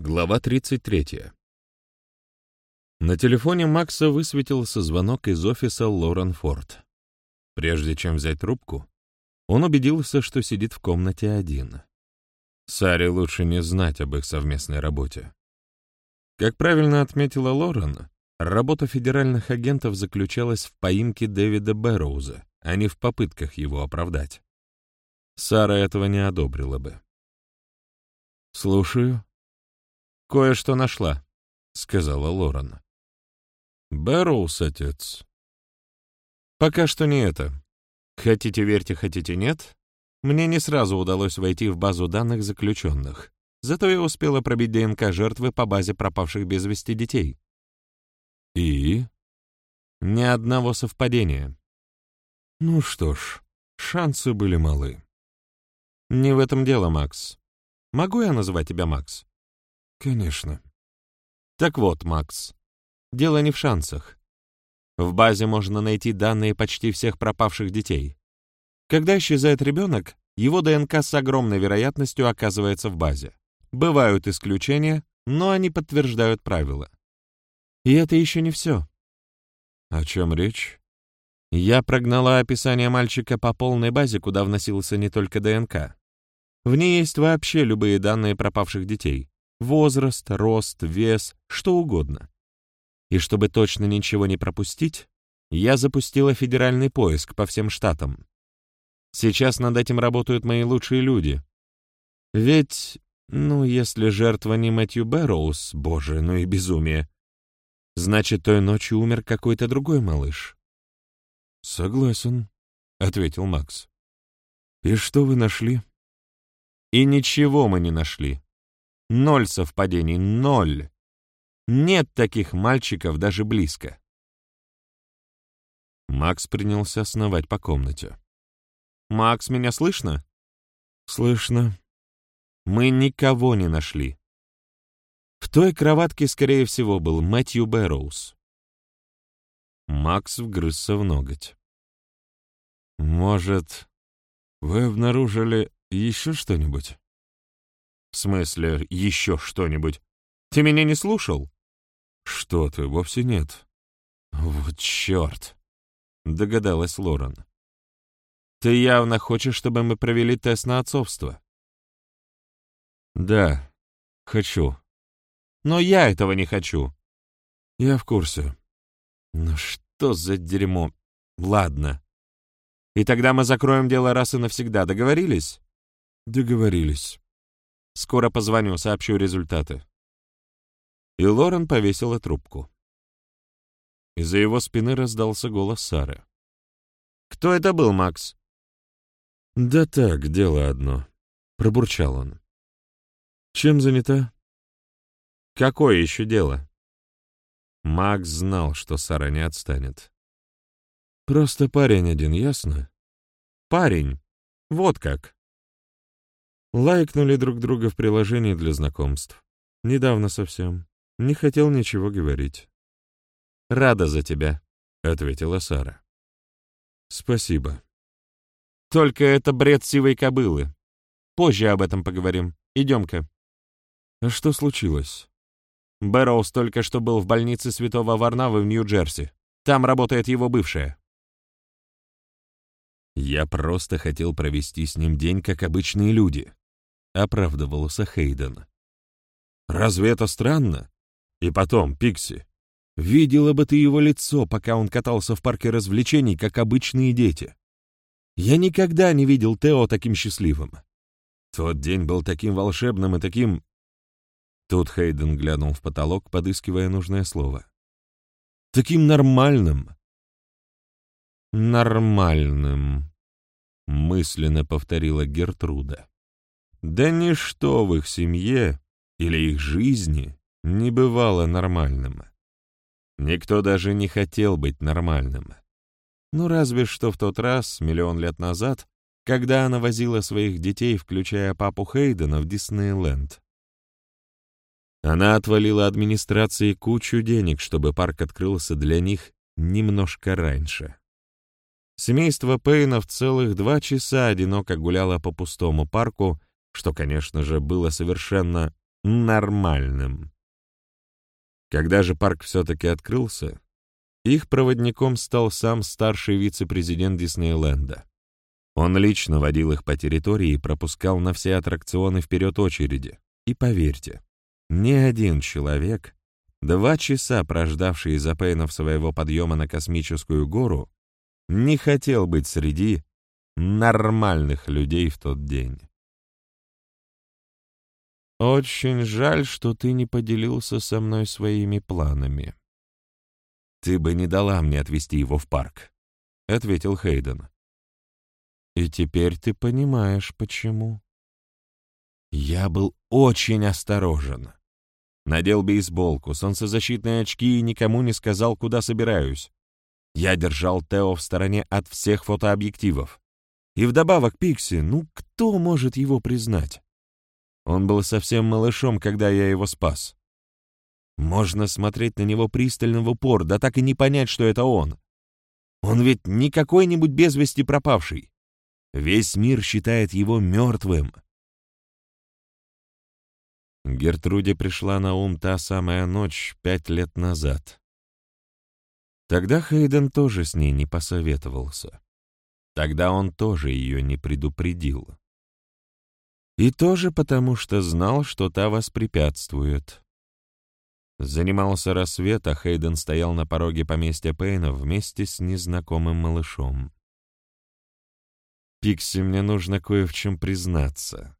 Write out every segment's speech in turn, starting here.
Глава 33. На телефоне Макса высветился звонок из офиса Лорен Форд. Прежде чем взять трубку, он убедился, что сидит в комнате один. Саре лучше не знать об их совместной работе. Как правильно отметила Лорен, работа федеральных агентов заключалась в поимке Дэвида Бэрроуза, а не в попытках его оправдать. Сара этого не одобрила бы. «Слушаю». «Кое-что нашла», — сказала Лорен. «Бэрроуз, отец». «Пока что не это. Хотите верьте, хотите нет. Мне не сразу удалось войти в базу данных заключенных. Зато я успела пробить ДНК жертвы по базе пропавших без вести детей». «И?» «Ни одного совпадения». «Ну что ж, шансы были малы». «Не в этом дело, Макс. Могу я называть тебя Макс?» «Конечно». «Так вот, Макс, дело не в шансах. В базе можно найти данные почти всех пропавших детей. Когда исчезает ребенок, его ДНК с огромной вероятностью оказывается в базе. Бывают исключения, но они подтверждают правила. И это еще не все». «О чем речь?» «Я прогнала описание мальчика по полной базе, куда вносился не только ДНК. В ней есть вообще любые данные пропавших детей. Возраст, рост, вес, что угодно. И чтобы точно ничего не пропустить, я запустила федеральный поиск по всем штатам. Сейчас над этим работают мои лучшие люди. Ведь, если жертва не Мэтью Бэрроуз, боже, ну и безумие, значит, той ночью умер какой-то другой малыш». «Согласен», — ответил Макс. «И что вы нашли?» «И ничего мы не нашли. 0 совпадений, 0. Нет таких мальчиков даже близко». Макс принялся сновать по комнате. «Макс, меня слышно?» «Слышно». «Мы никого не нашли. В той кроватке, скорее всего, был Мэтью Бэрроуз». Макс вгрызся в ноготь. «Может, вы обнаружили еще что-нибудь?» «В смысле, еще что-нибудь? Ты меня не слушал?» «Что ты, вовсе нет». «Вот черт!» — догадалась Лорен. «Ты явно хочешь, чтобы мы провели тест на отцовство?» «Да, хочу». «Но я этого не хочу». «Я в курсе». «Ну что за дерьмо? Ладно. И тогда мы закроем дело раз и навсегда. Договорились?» «Договорились». «Скоро позвоню, сообщу результаты». И Лорен повесила трубку. Из-за его спины раздался голос Сары. «Кто это был, Макс?» «Да так, дело одно», — пробурчал он. «Чем занята?» «Какое еще дело?» Макс знал, что Сара не отстанет. «Просто парень один, ясно?» «Парень? Вот как?» Лайкнули друг друга в приложении для знакомств. Недавно совсем. Не хотел ничего говорить. «Рада за тебя», — ответила Сара. «Спасибо». «Только это бред сивой кобылы. Позже об этом поговорим. Идем-ка». «А что случилось?» Бэрроуз только что был в больнице Святого Варнавы в Нью-Джерси. Там работает его бывшая. «Я просто хотел провести с ним день, как обычные люди», — оправдывался Хейден. «Разве это странно? И потом, Пикси, видела бы ты его лицо, пока он катался в парке развлечений, как обычные дети. Я никогда не видел Тео таким счастливым. Тот день был таким волшебным и таким...» Тут Хейден глянул в потолок, подыскивая нужное слово. «Таким нормальным». «Нормальным», — мысленно повторила Гертруда. «Да ничто в их семье или их жизни не бывало нормальным. Никто даже не хотел быть нормальным. Ну, разве что в тот раз, 1 000 000 лет назад, когда она возила своих детей, включая папу Хейдена, в Диснейленд. Она отвалила администрации кучу денег, чтобы парк открылся для них немножко раньше. Семейство Пейнов целых 2 часа одиноко гуляло по пустому парку, что, конечно же, было совершенно нормальным. Когда же парк все-таки открылся, их проводником стал сам старший вице-президент Диснейленда. Он лично водил их по территории и пропускал на все аттракционы вперед очереди. И поверьте, ни один человек, 2 часа прождавший из-за Пейнов своего подъема на космическую гору, не хотел быть среди нормальных людей в тот день. «Очень жаль, что ты не поделился со мной своими планами. Ты бы не дала мне отвезти его в парк», — ответил Хейден. «И теперь ты понимаешь, почему». Я был очень осторожен. Надел бейсболку, солнцезащитные очки и никому не сказал, куда собираюсь. Я держал Тео в стороне от всех фотообъективов. И вдобавок Пикси, ну кто может его признать? Он был совсем малышом, когда я его спас. Можно смотреть на него пристально в упор, да так и не понять, что это он. Он ведь не какой-нибудь без вести пропавший. Весь мир считает его мертвым. Гертруде пришла на ум та самая ночь 5 лет назад. Тогда Хейден тоже с ней не посоветовался. Тогда он тоже ее не предупредил. И тоже потому, что знал, что та воспрепятствует. Занимался рассвет, а Хейден стоял на пороге поместья Пейна вместе с незнакомым малышом. «Пикси, мне нужно кое в чем признаться».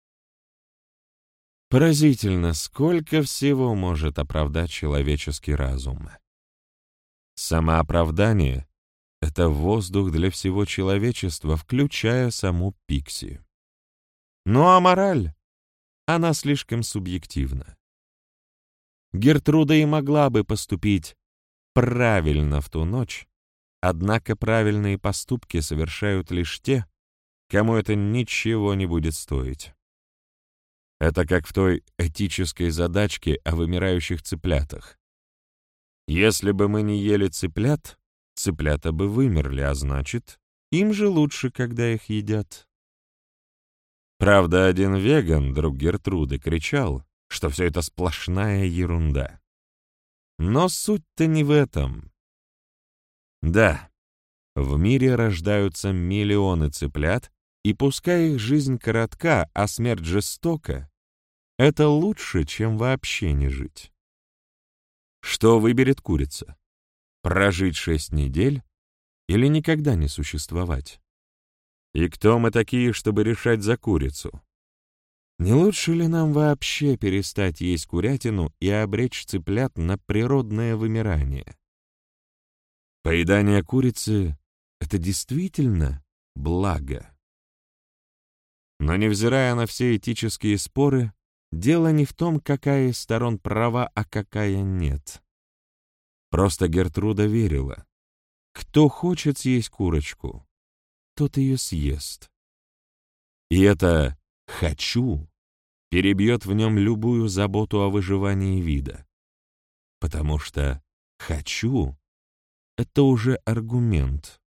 Поразительно, сколько всего может оправдать человеческий разум. Самооправдание — это воздух для всего человечества, включая саму Пикси. Ну а мораль? Она слишком субъективна. Гертруда и могла бы поступить правильно в ту ночь, однако правильные поступки совершают лишь те, кому это ничего не будет стоить. Это как в той этической задачке о вымирающих цыплятах. Если бы мы не ели цыплят, цыплята бы вымерли, а значит, им же лучше, когда их едят. Правда, один веган, друг Гертруды, кричал, что все это сплошная ерунда. Но суть-то не в этом. Да, в мире рождаются миллионы цыплят, и пускай их жизнь коротка, а смерть жестока, это лучше, чем вообще не жить. Что выберет курица? Прожить 6 недель или никогда не существовать? И кто мы такие, чтобы решать за курицу? Не лучше ли нам вообще перестать есть курятину и обречь цыплят на природное вымирание? Поедание курицы — это действительно благо. Но невзирая на все этические споры, дело не в том, какая из сторон права, а какая нет. Просто Гертруда верила. Кто хочет съесть курочку, тот ее съест. И это «хочу» перебьет в нем любую заботу о выживании вида. Потому что «хочу» — это уже аргумент.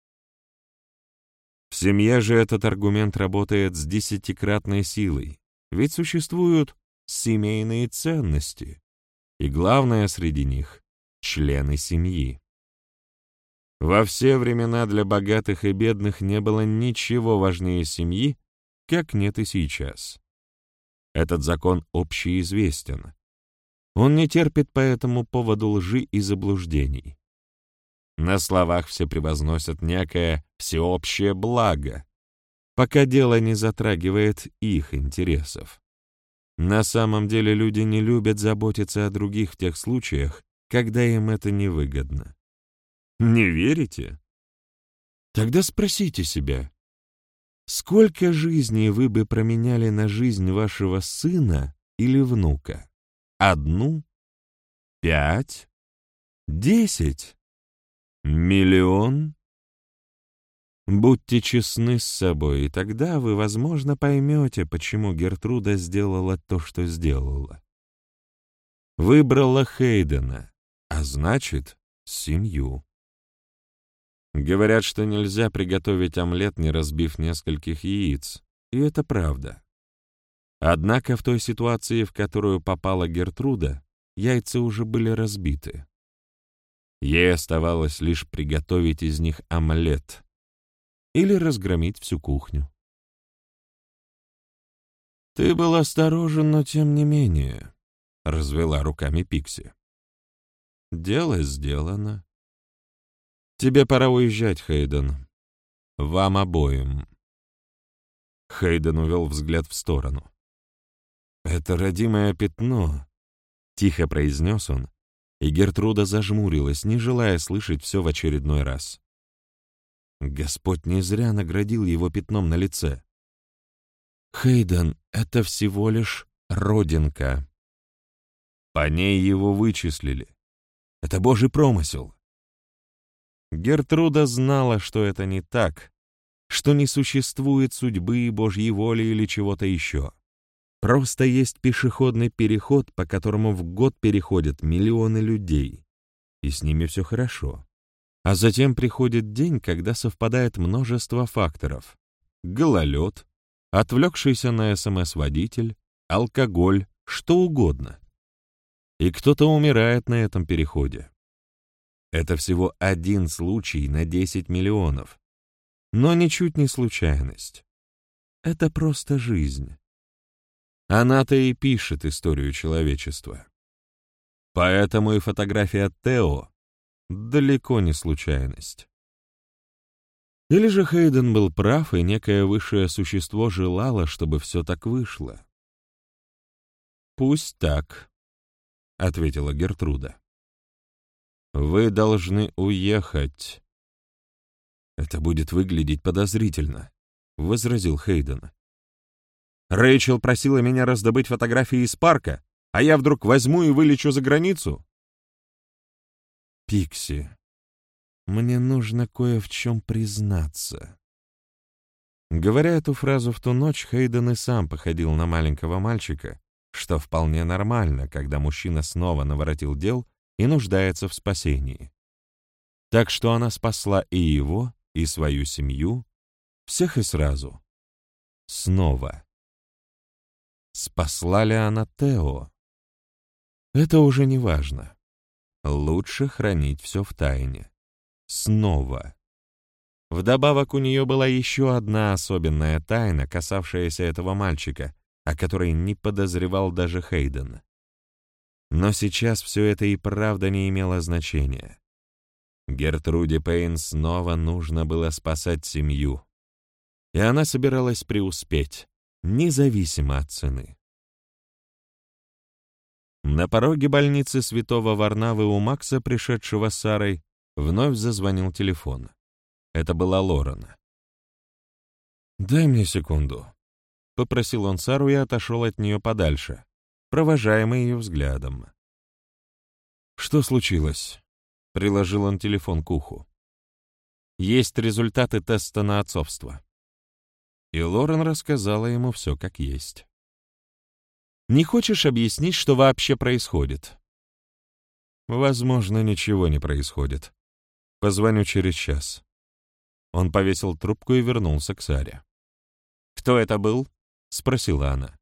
В семье же этот аргумент работает с 10-кратной силой, ведь существуют семейные ценности, и главное среди них — члены семьи. Во все времена для богатых и бедных не было ничего важнее семьи, как нет и сейчас. Этот закон общеизвестен. Он не терпит по этому поводу лжи и заблуждений. На словах все превозносят некое всеобщее благо, пока дело не затрагивает их интересов. На самом деле люди не любят заботиться о других в тех случаях, когда им это невыгодно. Не верите? Тогда спросите себя, сколько жизней вы бы променяли на жизнь вашего сына или внука? 1? 5? 10? Миллион? Будьте честны с собой, и тогда вы, возможно, поймете, почему Гертруда сделала то, что сделала. Выбрала Хейдена, а значит, семью. Говорят, что нельзя приготовить омлет, не разбив нескольких яиц, и это правда. Однако в той ситуации, в которую попала Гертруда, яйца уже были разбиты. Ей оставалось лишь приготовить из них омлет или разгромить всю кухню. «Ты был осторожен, но тем не менее», — развела руками Пикси. «Дело сделано. Тебе пора уезжать, Хейден. Вам обоим». Хейден увел взгляд в сторону. «Это родимое пятно», — тихо произнес он, и Гертруда зажмурилась, не желая слышать все в очередной раз. Господь не зря наградил его пятном на лице. «Хейден, это всего лишь родинка. По ней его вычислили. Это Божий промысел». Гертруда знала, что это не так, что не существует судьбы, Божьей воли или чего-то еще. Просто есть пешеходный переход, по которому в год переходят миллионы людей, и с ними все хорошо. А затем приходит день, когда совпадает множество факторов. Гололед, отвлекшийся на СМС-водитель, алкоголь, что угодно. И кто-то умирает на этом переходе. Это всего один случай на 10 миллионов. Но ничуть не случайность. Это просто жизнь. Она-то и пишет историю человечества. Поэтому и фотография Тео далеко не случайность. Или же Хейден был прав, и некое высшее существо желало, чтобы все так вышло. «Пусть так», — ответила Гертруда. «Вы должны уехать». «Это будет выглядеть подозрительно», — возразил Хейден. «Рэйчел просила меня раздобыть фотографии из парка, а я вдруг возьму и вылечу за границу?» «Пикси, мне нужно кое в чем признаться». Говоря эту фразу в ту ночь, Хейден и сам походил на маленького мальчика, что вполне нормально, когда мужчина снова наворотил дел и нуждается в спасении. Так что она спасла и его, и свою семью, всех и сразу. Снова. Спасла ли она Тео? Это уже не важно. Лучше хранить все в тайне. Снова. Вдобавок у нее была еще одна особенная тайна, касавшаяся этого мальчика, о которой не подозревал даже Хейден. Но сейчас все это и правда не имело значения. Гертруде Пейн снова нужно было спасать семью. И она собиралась преуспеть, независимо от цены. На пороге больницы Святого Варнавы у Макса, пришедшего с Сарой, вновь зазвонил телефон. Это была Лорен. «Дай мне секунду», — попросил он Сару и отошел от нее подальше, провожаемый ее взглядом. «Что случилось?» — приложил он телефон к уху. «Есть результаты теста на отцовство». И Лорен рассказала ему все как есть. «Не хочешь объяснить, что вообще происходит?» «Возможно, ничего не происходит. Позвоню через час». Он повесил трубку и вернулся к Саре. «Кто это был?» — спросила она.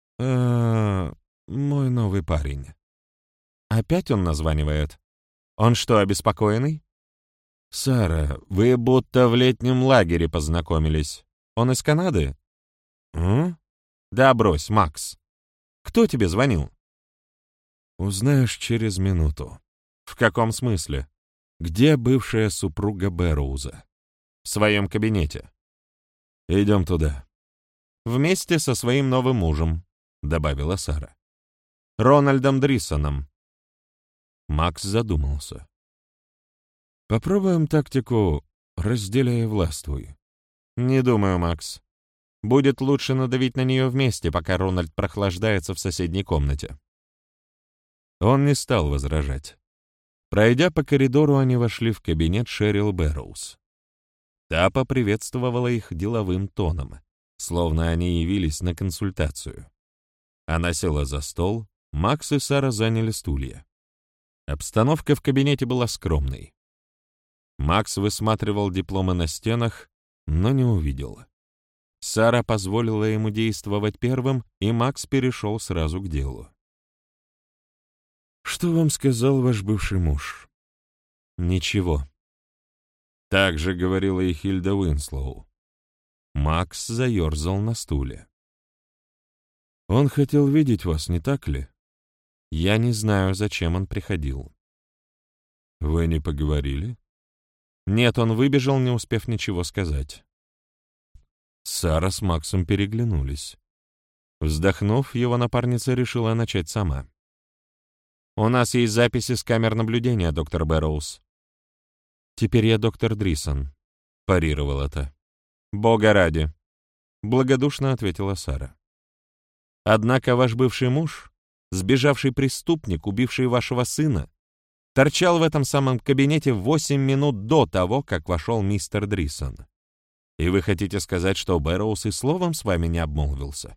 Мой новый парень». «Опять он названивает? Он что, обеспокоенный?» «Сара, вы будто в летнем лагере познакомились. Он из Канады?» «Да брось, Макс. Кто тебе звонил?» «Узнаешь через минуту». «В каком смысле?» «Где бывшая супруга Бэрроуза?» «В своем кабинете». «Идем туда». «Вместе со своим новым мужем», — добавила Сара. «Рональдом Дриссоном». Макс задумался. «Попробуем тактику «разделяй и властвуй». «Не думаю, Макс. Будет лучше надавить на нее вместе, пока Рональд прохлаждается в соседней комнате». Он не стал возражать. Пройдя по коридору, они вошли в кабинет Шерил Бэрроуз. Та поприветствовала их деловым тоном, словно они явились на консультацию. Она села за стол, Макс и Сара заняли стулья. Обстановка в кабинете была скромной. Макс высматривал дипломы на стенах, но не увидел. Сара позволила ему действовать первым, и Макс перешел сразу к делу. «Что вам сказал ваш бывший муж?» «Ничего». Так же говорила и Хильда Уинслоу. Макс заерзал на стуле. «Он хотел видеть вас, не так ли? Я не знаю, зачем он приходил». «Вы не поговорили?» «Нет, он выбежал, не успев ничего сказать». Сара с Максом переглянулись. Вздохнув, его напарница решила начать сама. «У нас есть записи с камер наблюдения, доктор Бэрроуз». «Теперь я доктор Дрисон», — парировала та. «Бога ради», — благодушно ответила Сара. «Однако ваш бывший муж, сбежавший преступник, убивший вашего сына, торчал в этом самом кабинете 8 минут до того, как вошел мистер Дрисон. И вы хотите сказать, что Бэрроуз и словом с вами не обмолвился?»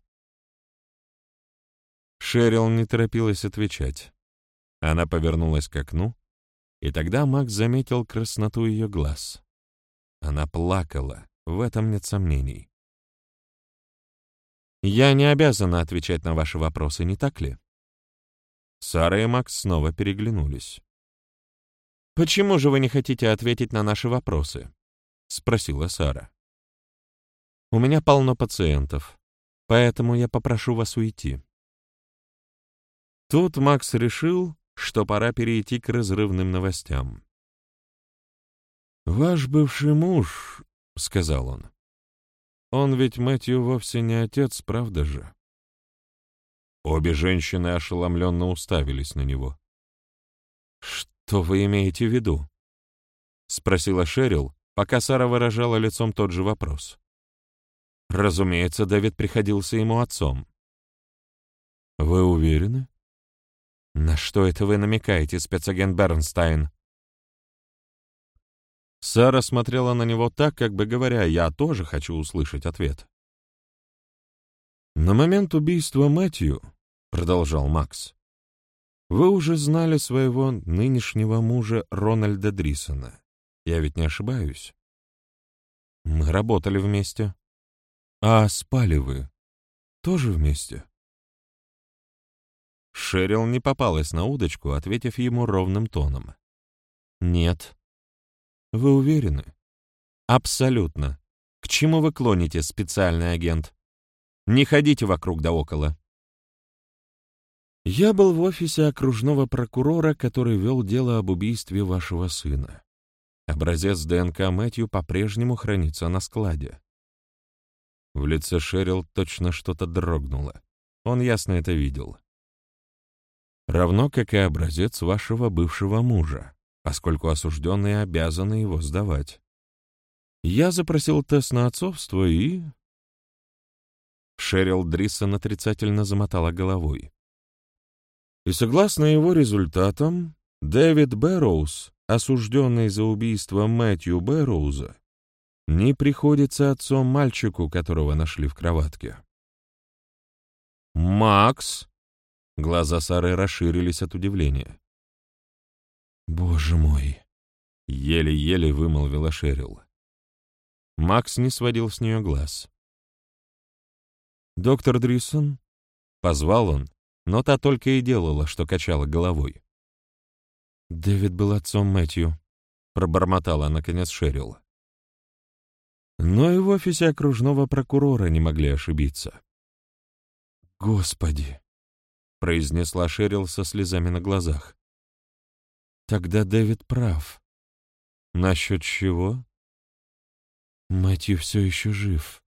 Шерил не торопилась отвечать. Она повернулась к окну, и тогда Макс заметил красноту ее глаз. Она плакала, в этом нет сомнений. «Я не обязана отвечать на ваши вопросы, не так ли?» Сара и Макс снова переглянулись. «Почему же вы не хотите ответить на наши вопросы?» — спросила Сара. «У меня полно пациентов, поэтому я попрошу вас уйти». Тут Макс решил, что пора перейти к разрывным новостям. «Ваш бывший муж», — сказал он ведь Мэтью вовсе не отец, правда же?» Обе женщины ошеломленно уставились на него. «Что вы имеете в виду?» — спросила Шерил, пока Сара выражала лицом тот же вопрос. Разумеется, Дэвид приходился ему отцом. «Вы уверены?» «На что это вы намекаете, спецагент Бернстайн?» Сара смотрела на него так, как бы говоря, «Я тоже хочу услышать ответ». «На момент убийства Мэтью, — продолжал Макс, — вы уже знали своего нынешнего мужа Рональда Дрисона. Я ведь не ошибаюсь?» «Мы работали вместе». «А спали вы тоже вместе?» Шерил не попалась на удочку, ответив ему ровным тоном. «Нет». «Вы уверены?» «Абсолютно. К чему вы клоните, специальный агент? Не ходите вокруг да около». «Я был в офисе окружного прокурора, который вел дело об убийстве вашего сына. Образец ДНК Мэтью по-прежнему хранится на складе». В лице Шерил точно что-то дрогнуло. Он ясно это видел. «Равно как и образец вашего бывшего мужа, поскольку осужденные обязаны его сдавать. Я запросил тест на отцовство и...» Шерил Дриссон отрицательно замотала головой. «И согласно его результатам, Дэвид Бэрроуз, осужденный за убийство Мэтью Бэрроуза, не приходится отцом мальчику, которого нашли в кроватке». «Макс!» Глаза Сары расширились от удивления. «Боже мой!» — еле-еле вымолвила Шерил. Макс не сводил с нее глаз. «Доктор Дриссон?» — позвал он, но та только и делала, что качала головой. «Дэвид был отцом Мэтью», — пробормотала наконец Шерил. Но и в офисе окружного прокурора не могли ошибиться. «Господи!» — произнесла Шерил со слезами на глазах. «Тогда Дэвид прав. Насчет чего?» «Мэтью все еще жив».